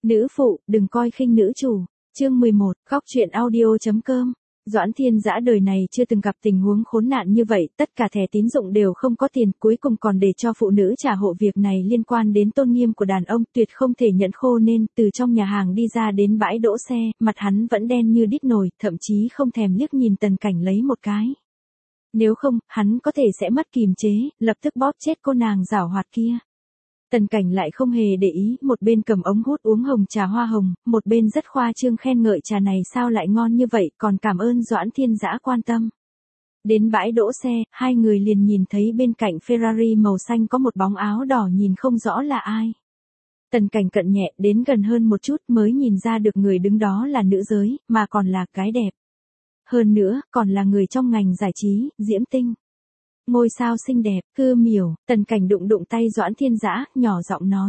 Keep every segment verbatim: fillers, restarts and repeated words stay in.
Nữ phụ, đừng coi khinh nữ chủ. Chương mười một, góc truyện audio.com. Doãn Thiên Dã đời này chưa từng gặp tình huống khốn nạn như vậy, tất cả thẻ tín dụng đều không có tiền, cuối cùng còn để cho phụ nữ trả hộ, việc này liên quan đến tôn nghiêm của đàn ông, tuyệt không thể nhận khô, nên từ trong nhà hàng đi ra đến bãi đỗ xe, mặt hắn vẫn đen như đít nồi, thậm chí không thèm liếc nhìn Tần Cảnh lấy một cái. Nếu không, hắn có thể sẽ mất kìm chế, lập tức bóp chết cô nàng giảo hoạt kia. Tần Cảnh lại không hề để ý, một bên cầm ống hút uống hồng trà hoa hồng, một bên rất khoa trương khen ngợi trà này sao lại ngon như vậy, còn cảm ơn Doãn Thiên Dã quan tâm. Đến bãi đỗ xe, hai người liền nhìn thấy bên cạnh Ferrari màu xanh có một bóng áo đỏ nhìn không rõ là ai. Tần Cảnh cận nhẹ đến gần hơn một chút mới nhìn ra được người đứng đó là nữ giới, mà còn là gái đẹp. Hơn nữa, còn là người trong ngành giải trí, Diễm Tinh. Ngôi sao xinh đẹp, Cư Miểu. Tần Cảnh đụng đụng tay Doãn Thiên Dã, nhỏ giọng nói.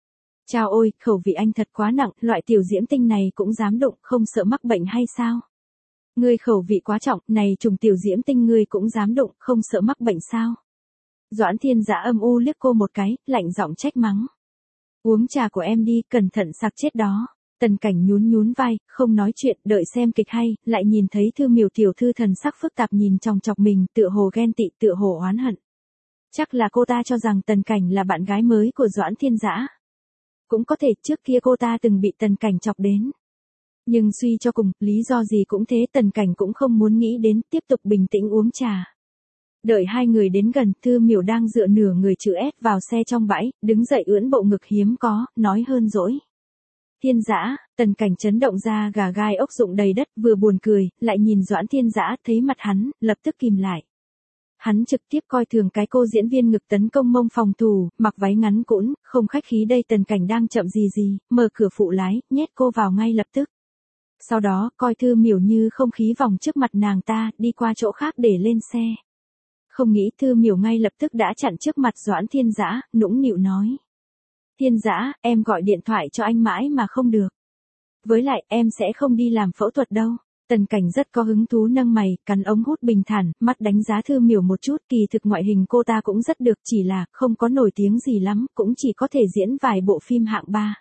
Chao ôi, khẩu vị anh thật quá nặng, loại tiểu Diễm Tinh này cũng dám đụng, không sợ mắc bệnh hay sao? Ngươi khẩu vị quá trọng, này trùng tiểu Diễm Tinh ngươi cũng dám đụng, không sợ mắc bệnh sao? Doãn Thiên Dã âm u liếc cô một cái, lạnh giọng trách mắng. Uống trà của em đi, cẩn thận sặc chết đó. Tần Cảnh nhún nhún vai, không nói chuyện, đợi xem kịch hay, lại nhìn thấy Thư Miểu tiểu thư thần sắc phức tạp nhìn chòng chọc mình, tựa hồ ghen tị, tựa hồ oán hận. Chắc là cô ta cho rằng Tần Cảnh là bạn gái mới của Doãn Thiên Dã. Cũng có thể trước kia cô ta từng bị Tần Cảnh chọc đến. Nhưng suy cho cùng, lý do gì cũng thế, Tần Cảnh cũng không muốn nghĩ đến, tiếp tục bình tĩnh uống trà. Đợi hai người đến gần, Thư Miểu đang dựa nửa người chữ S vào xe trong bãi, đứng dậy ưỡn bộ ngực hiếm có, nói hơn dỗi. Thiên Dã. Tần Cảnh chấn động ra gà gai ốc rụng đầy đất, vừa buồn cười, lại nhìn Doãn Thiên Dã, thấy mặt hắn, lập tức kìm lại. Hắn trực tiếp coi thường cái cô diễn viên ngực tấn công mông phòng thủ, mặc váy ngắn cũn, không khách khí đây. Tần Cảnh đang chậm gì gì, mở cửa phụ lái, nhét cô vào ngay lập tức. Sau đó, coi Thư Miểu như không khí vòng trước mặt nàng ta, đi qua chỗ khác để lên xe. Không nghĩ Thư Miểu ngay lập tức đã chặn trước mặt Doãn Thiên Dã, nũng nịu nói. Thiên Dã, em gọi điện thoại cho anh mãi mà không được. Với lại, em sẽ không đi làm phẫu thuật đâu. Tần Cảnh rất có hứng thú nâng mày, cắn ống hút bình thản, mắt đánh giá Thư Miểu một chút, kỳ thực ngoại hình cô ta cũng rất được, chỉ là, không có nổi tiếng gì lắm, cũng chỉ có thể diễn vài bộ phim hạng ba.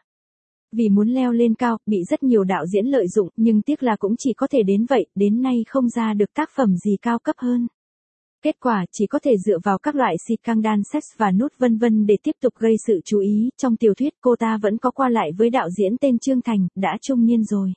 Vì muốn leo lên cao, bị rất nhiều đạo diễn lợi dụng, nhưng tiếc là cũng chỉ có thể đến vậy, đến nay không ra được tác phẩm gì cao cấp hơn. Kết quả chỉ có thể dựa vào các loại scandal sex và nút vân vân để tiếp tục gây sự chú ý. Trong tiểu thuyết cô ta vẫn có qua lại với đạo diễn tên Trương Thành, đã trung niên rồi.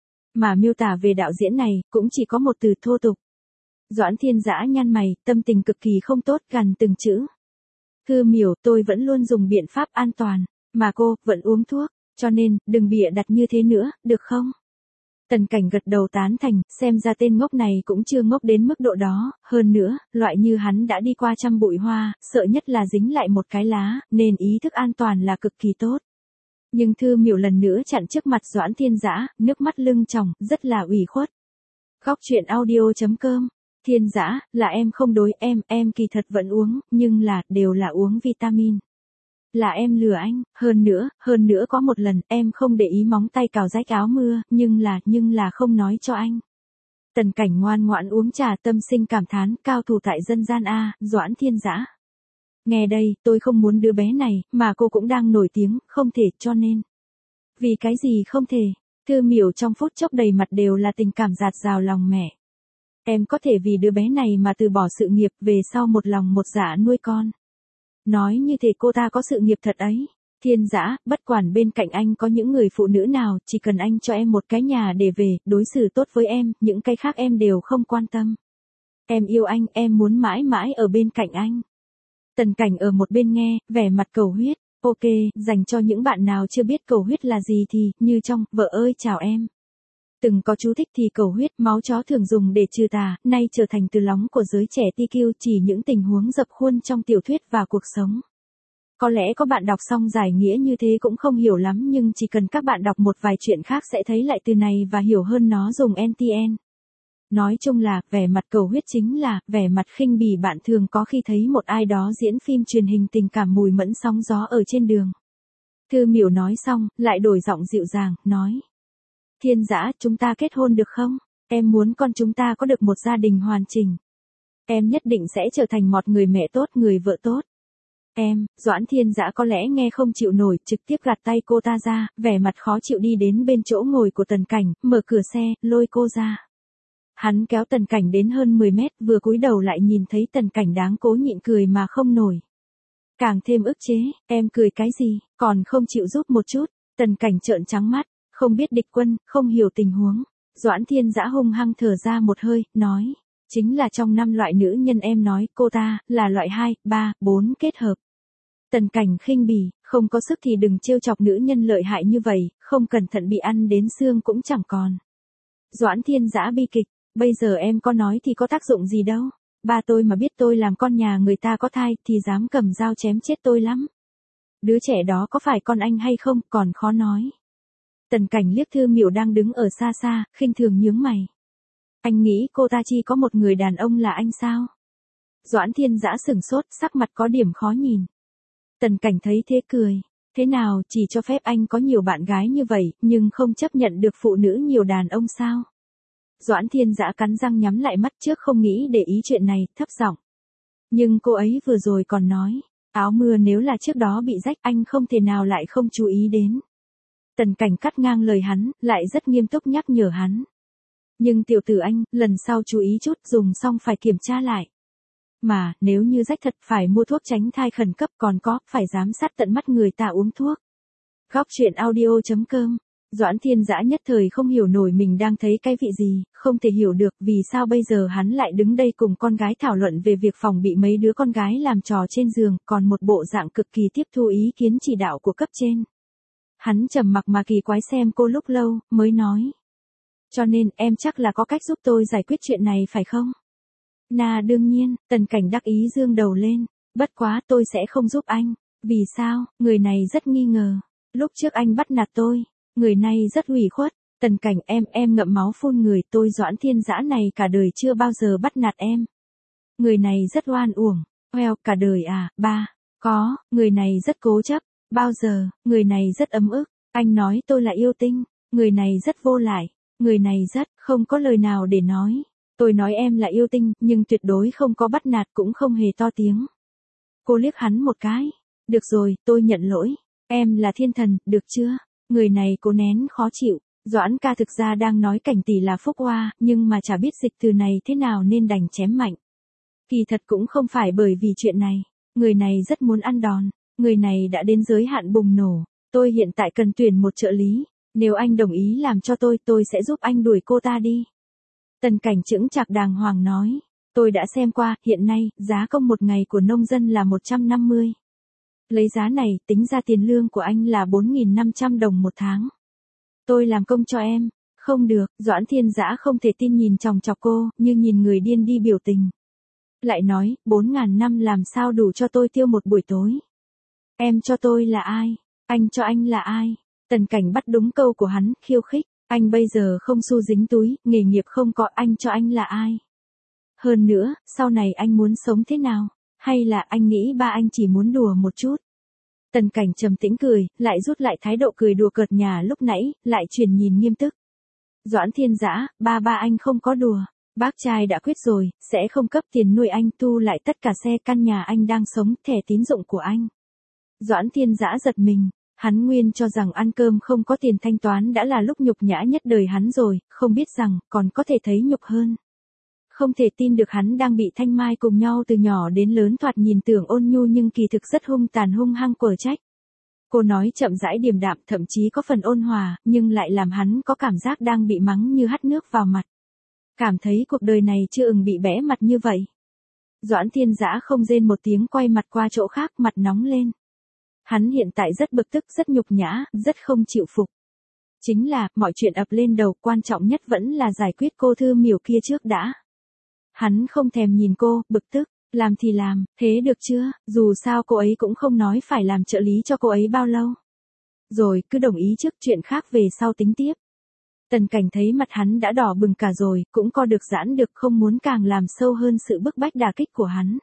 Mà miêu tả về đạo diễn này, cũng chỉ có một từ: thô tục. Doãn Thiên Dã nhăn mày, tâm tình cực kỳ không tốt, gằn từng chữ. Thư Miểu, tôi vẫn luôn dùng biện pháp an toàn, mà cô, vẫn uống thuốc, cho nên, đừng bịa đặt như thế nữa, được không? Tần Cảnh gật đầu tán thành, xem ra tên ngốc này cũng chưa ngốc đến mức độ đó, hơn nữa, loại như hắn đã đi qua trăm bụi hoa, sợ nhất là dính lại một cái lá, nên ý thức an toàn là cực kỳ tốt. Nhưng Thư Miểu lần nữa chặn trước mặt Doãn Thiên Dã, nước mắt lưng tròng, rất là ủy khuất. Góc truyện audio.com. Thiên Dã, là em không đối, em, em kỳ thật vẫn uống, nhưng là, đều là uống vitamin. Là em lừa anh, hơn nữa, hơn nữa có một lần, em không để ý móng tay cào rách áo mưa, nhưng là, nhưng là không nói cho anh. Tần Cảnh ngoan ngoãn uống trà, tâm sinh cảm thán, cao thủ tại dân gian A, Doãn Thiên Dã. Nghe đây, tôi không muốn đứa bé này, mà cô cũng đang nổi tiếng, không thể, cho nên. Vì cái gì không thể? Thư Miểu trong phút chốc đầy mặt đều là tình cảm dạt dào lòng mẹ. Em có thể vì đứa bé này mà từ bỏ sự nghiệp, về sau một lòng một dạ nuôi con. Nói như thể cô ta có sự nghiệp thật ấy. Thiên Dã, bất quản bên cạnh anh có những người phụ nữ nào, chỉ cần anh cho em một cái nhà để về, đối xử tốt với em, những cái khác em đều không quan tâm. Em yêu anh, em muốn mãi mãi ở bên cạnh anh. Tần Cảnh ở một bên nghe, vẻ mặt cầu huyết. Ok, dành cho những bạn nào chưa biết cầu huyết là gì thì, như trong, vợ ơi chào em. Từng có chú thích thì cầu huyết, máu chó thường dùng để trừ tà, nay trở thành từ lóng của giới trẻ tê quy, chỉ những tình huống dập khuôn trong tiểu thuyết và cuộc sống. Có lẽ có bạn đọc xong giải nghĩa như thế cũng không hiểu lắm, nhưng chỉ cần các bạn đọc một vài chuyện khác sẽ thấy lại từ này và hiểu hơn nó dùng en tê en. Nói chung là, vẻ mặt cầu huyết chính là, vẻ mặt khinh bỉ bạn thường có khi thấy một ai đó diễn phim truyền hình tình cảm mùi mẫn sóng gió ở trên đường. Thư Miểu nói xong, lại đổi giọng dịu dàng, nói. Thiên Dã, chúng ta kết hôn được không? Em muốn con chúng ta có được một gia đình hoàn chỉnh. Em nhất định sẽ trở thành một người mẹ tốt, người vợ tốt. Em, Doãn Thiên Dã có lẽ nghe không chịu nổi, trực tiếp gạt tay cô ta ra, vẻ mặt khó chịu đi đến bên chỗ ngồi của Tần Cảnh, mở cửa xe, lôi cô ra. Hắn kéo Tần Cảnh đến hơn mười mét, vừa cúi đầu lại nhìn thấy Tần Cảnh đáng cố nhịn cười mà không nổi. Càng thêm ức chế, em cười cái gì, còn không chịu giúp một chút. Tần Cảnh trợn trắng mắt, không biết địch quân, không hiểu tình huống. Doãn Thiên Dã hung hăng thở ra một hơi, nói. Chính là trong năm loại nữ nhân em nói, cô ta, là loại hai, ba, bốn kết hợp. Tần Cảnh khinh bỉ, không có sức thì đừng trêu chọc nữ nhân lợi hại như vậy, không cẩn thận bị ăn đến xương cũng chẳng còn. Doãn Thiên Dã bi kịch, bây giờ em có nói thì có tác dụng gì đâu. Ba tôi mà biết tôi làm con nhà người ta có thai thì dám cầm dao chém chết tôi lắm. Đứa trẻ đó có phải con anh hay không còn khó nói. Tần Cảnh liếc Thư Miểu đang đứng ở xa xa, khinh thường nhướng mày. Anh nghĩ cô ta chỉ có một người đàn ông là anh sao? Doãn Thiên Dã sửng sốt, sắc mặt có điểm khó nhìn. Tần Cảnh thấy thế cười. Thế nào, chỉ cho phép anh có nhiều bạn gái như vậy, nhưng không chấp nhận được phụ nữ nhiều đàn ông sao? Doãn Thiên Dã cắn răng nhắm lại mắt trước không nghĩ để ý chuyện này, thấp giọng. Nhưng cô ấy vừa rồi còn nói, áo mưa nếu là trước đó bị rách anh không thể nào lại không chú ý đến. Tần Cảnh cắt ngang lời hắn, lại rất nghiêm túc nhắc nhở hắn. Nhưng tiểu tử anh, lần sau chú ý chút, dùng xong phải kiểm tra lại. Mà, nếu như rách thật phải mua thuốc tránh thai khẩn cấp, còn có, phải giám sát tận mắt người ta uống thuốc. Góc truyện audio chấm com. Doãn Thiên Dã nhất thời không hiểu nổi mình đang thấy cái vị gì, không thể hiểu được vì sao bây giờ hắn lại đứng đây cùng con gái thảo luận về việc phòng bị mấy đứa con gái làm trò trên giường, còn một bộ dạng cực kỳ tiếp thu ý kiến chỉ đạo của cấp trên. Hắn trầm mặc mà kỳ quái xem cô lúc lâu, mới nói. Cho nên, em chắc là có cách giúp tôi giải quyết chuyện này phải không? Nà đương nhiên, Tần Cảnh đắc ý dương đầu lên, bất quá tôi sẽ không giúp anh. Vì sao, người này rất nghi ngờ. Lúc trước anh bắt nạt tôi, người này rất ủy khuất. Tần Cảnh em em ngậm máu phun người, tôi Doãn Thiên Dã này cả đời chưa bao giờ bắt nạt em. Người này rất oan uổng. Well, cả đời à, ba. Có, người này rất cố chấp. Bao giờ, người này rất ấm ức. Anh nói tôi là yêu tinh. Người này rất vô lại. Người này rất, không có lời nào để nói. Tôi nói em là yêu tinh, nhưng tuyệt đối không có bắt nạt cũng không hề to tiếng. Cô liếc hắn một cái. Được rồi, tôi nhận lỗi. Em là thiên thần, được chưa? Người này cố nén khó chịu. Doãn ca thực ra đang nói Cảnh tỷ là phúc oa, nhưng mà chả biết dịch từ này thế nào nên đành chém mạnh. Kỳ thật cũng không phải bởi vì chuyện này. Người này rất muốn ăn đòn. Người này đã đến giới hạn bùng nổ. Tôi hiện tại cần tuyển một trợ lý. Nếu anh đồng ý làm cho tôi, tôi sẽ giúp anh đuổi cô ta đi. Tần Cảnh chững chạc đàng hoàng nói. Tôi đã xem qua, hiện nay, giá công một ngày của nông dân là một trăm năm mươi. Lấy giá này, tính ra tiền lương của anh là bốn nghìn năm trăm đồng một tháng. Tôi làm công cho em. Không được, Doãn Thiên Dã không thể tin nhìn chòng chọc cô, như nhìn người điên đi biểu tình. Lại nói, bốn ngàn năm làm sao đủ cho tôi tiêu một buổi tối. Em cho tôi là ai? Anh cho anh là ai? Tần Cảnh bắt đúng câu của hắn, khiêu khích. Anh bây giờ không xu dính túi, nghề nghiệp không có, anh cho anh là ai? Hơn nữa, sau này anh muốn sống thế nào? Hay là anh nghĩ ba anh chỉ muốn đùa một chút? Tần Cảnh trầm tĩnh cười, lại rút lại thái độ cười đùa cợt nhả lúc nãy, lại chuyển nhìn nghiêm túc. Doãn Thiên Dã, ba ba anh không có đùa. Bác trai đã quyết rồi, sẽ không cấp tiền nuôi anh, tu lại tất cả xe căn nhà anh đang sống, thẻ tín dụng của anh. Doãn Thiên Dã giật mình. Hắn nguyên cho rằng ăn cơm không có tiền thanh toán đã là lúc nhục nhã nhất đời hắn rồi, không biết rằng, còn có thể thấy nhục hơn. Không thể tin được hắn đang bị Thanh Mai cùng nhau từ nhỏ đến lớn thoạt nhìn tưởng ôn nhu nhưng kỳ thực rất hung tàn hung hăng quở trách. Cô nói chậm rãi điềm đạm thậm chí có phần ôn hòa, nhưng lại làm hắn có cảm giác đang bị mắng như hắt nước vào mặt. Cảm thấy cuộc đời này chưa ừng bị bẽ mặt như vậy. Doãn Thiên Dã không rên một tiếng quay mặt qua chỗ khác, mặt nóng lên. Hắn hiện tại rất bực tức, rất nhục nhã, rất không chịu phục. Chính là, mọi chuyện ập lên đầu, quan trọng nhất vẫn là giải quyết cô Thư Miểu kia trước đã. Hắn không thèm nhìn cô, bực tức, làm thì làm, thế được chưa, dù sao cô ấy cũng không nói phải làm trợ lý cho cô ấy bao lâu. Rồi, cứ đồng ý trước, chuyện khác về sau tính tiếp. Tần Cảnh thấy mặt hắn đã đỏ bừng cả rồi, cũng co được giãn được, không muốn càng làm sâu hơn sự bức bách đả kích của hắn.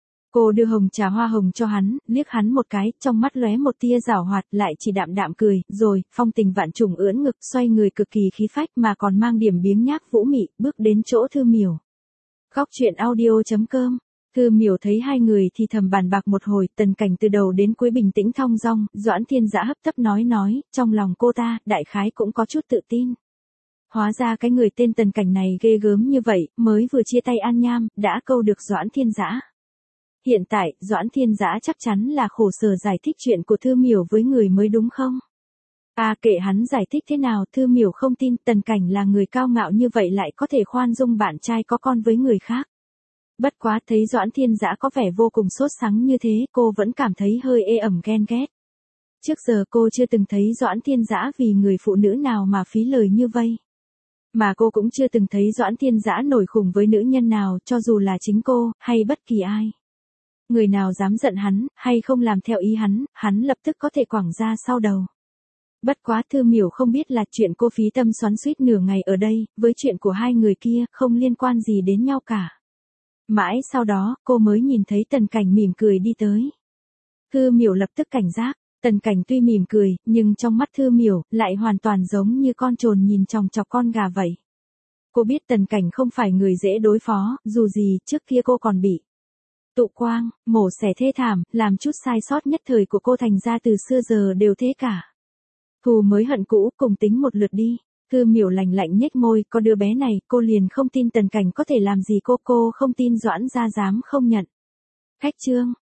Cô đưa hồng trà hoa hồng cho hắn, liếc hắn một cái, trong mắt lóe một tia giảo hoạt, lại chỉ đạm đạm cười, rồi, phong tình vạn trùng ưỡn ngực, xoay người cực kỳ khí phách mà còn mang điểm biếng nhác vũ mị, bước đến chỗ Thư Miểu. Góc truyện audio chấm com Thư Miểu thấy hai người thì thầm bàn bạc một hồi, Tần Cảnh từ đầu đến cuối bình tĩnh thong dong, Doãn Thiên Dã hấp tấp nói nói, trong lòng cô ta, đại khái cũng có chút tự tin. Hóa ra cái người tên Tần Cảnh này ghê gớm như vậy, mới vừa chia tay An Nham, đã câu được Doãn Thiên Dã. Hiện tại, Doãn Thiên Dã chắc chắn là khổ sở giải thích chuyện của Thư Miểu với người mới đúng không? À kệ hắn giải thích thế nào, Thư Miểu không tin Tần Cảnh là người cao ngạo như vậy lại có thể khoan dung bạn trai có con với người khác. Bất quá thấy Doãn Thiên Dã có vẻ vô cùng sốt sắng như thế, cô vẫn cảm thấy hơi ê ẩm ghen ghét. Trước giờ cô chưa từng thấy Doãn Thiên Dã vì người phụ nữ nào mà phí lời như vây. Mà cô cũng chưa từng thấy Doãn Thiên Dã nổi khùng với nữ nhân nào, cho dù là chính cô, hay bất kỳ ai. Người nào dám giận hắn, hay không làm theo ý hắn, hắn lập tức có thể quẳng ra sau đầu. Bất quá Thư Miểu không biết là chuyện cô phí tâm xoắn xuýt nửa ngày ở đây, với chuyện của hai người kia, không liên quan gì đến nhau cả. Mãi sau đó, cô mới nhìn thấy Tần Cảnh mỉm cười đi tới. Thư Miểu lập tức cảnh giác, Tần Cảnh tuy mỉm cười, nhưng trong mắt Thư Miểu, lại hoàn toàn giống như con trồn nhìn chòng chọc con gà vậy. Cô biết Tần Cảnh không phải người dễ đối phó, dù gì, trước kia cô còn bị tụ quang, mổ xẻ thê thảm, làm chút sai sót nhất thời của cô thành ra từ xưa giờ đều thế cả. Thù mới hận cũ, cùng tính một lượt đi. Thư Miểu lạnh lạnh nhếch môi, có đứa bé này, cô liền không tin Tần Cảnh có thể làm gì cô, cô không tin Doãn gia dám không nhận. Khách trương,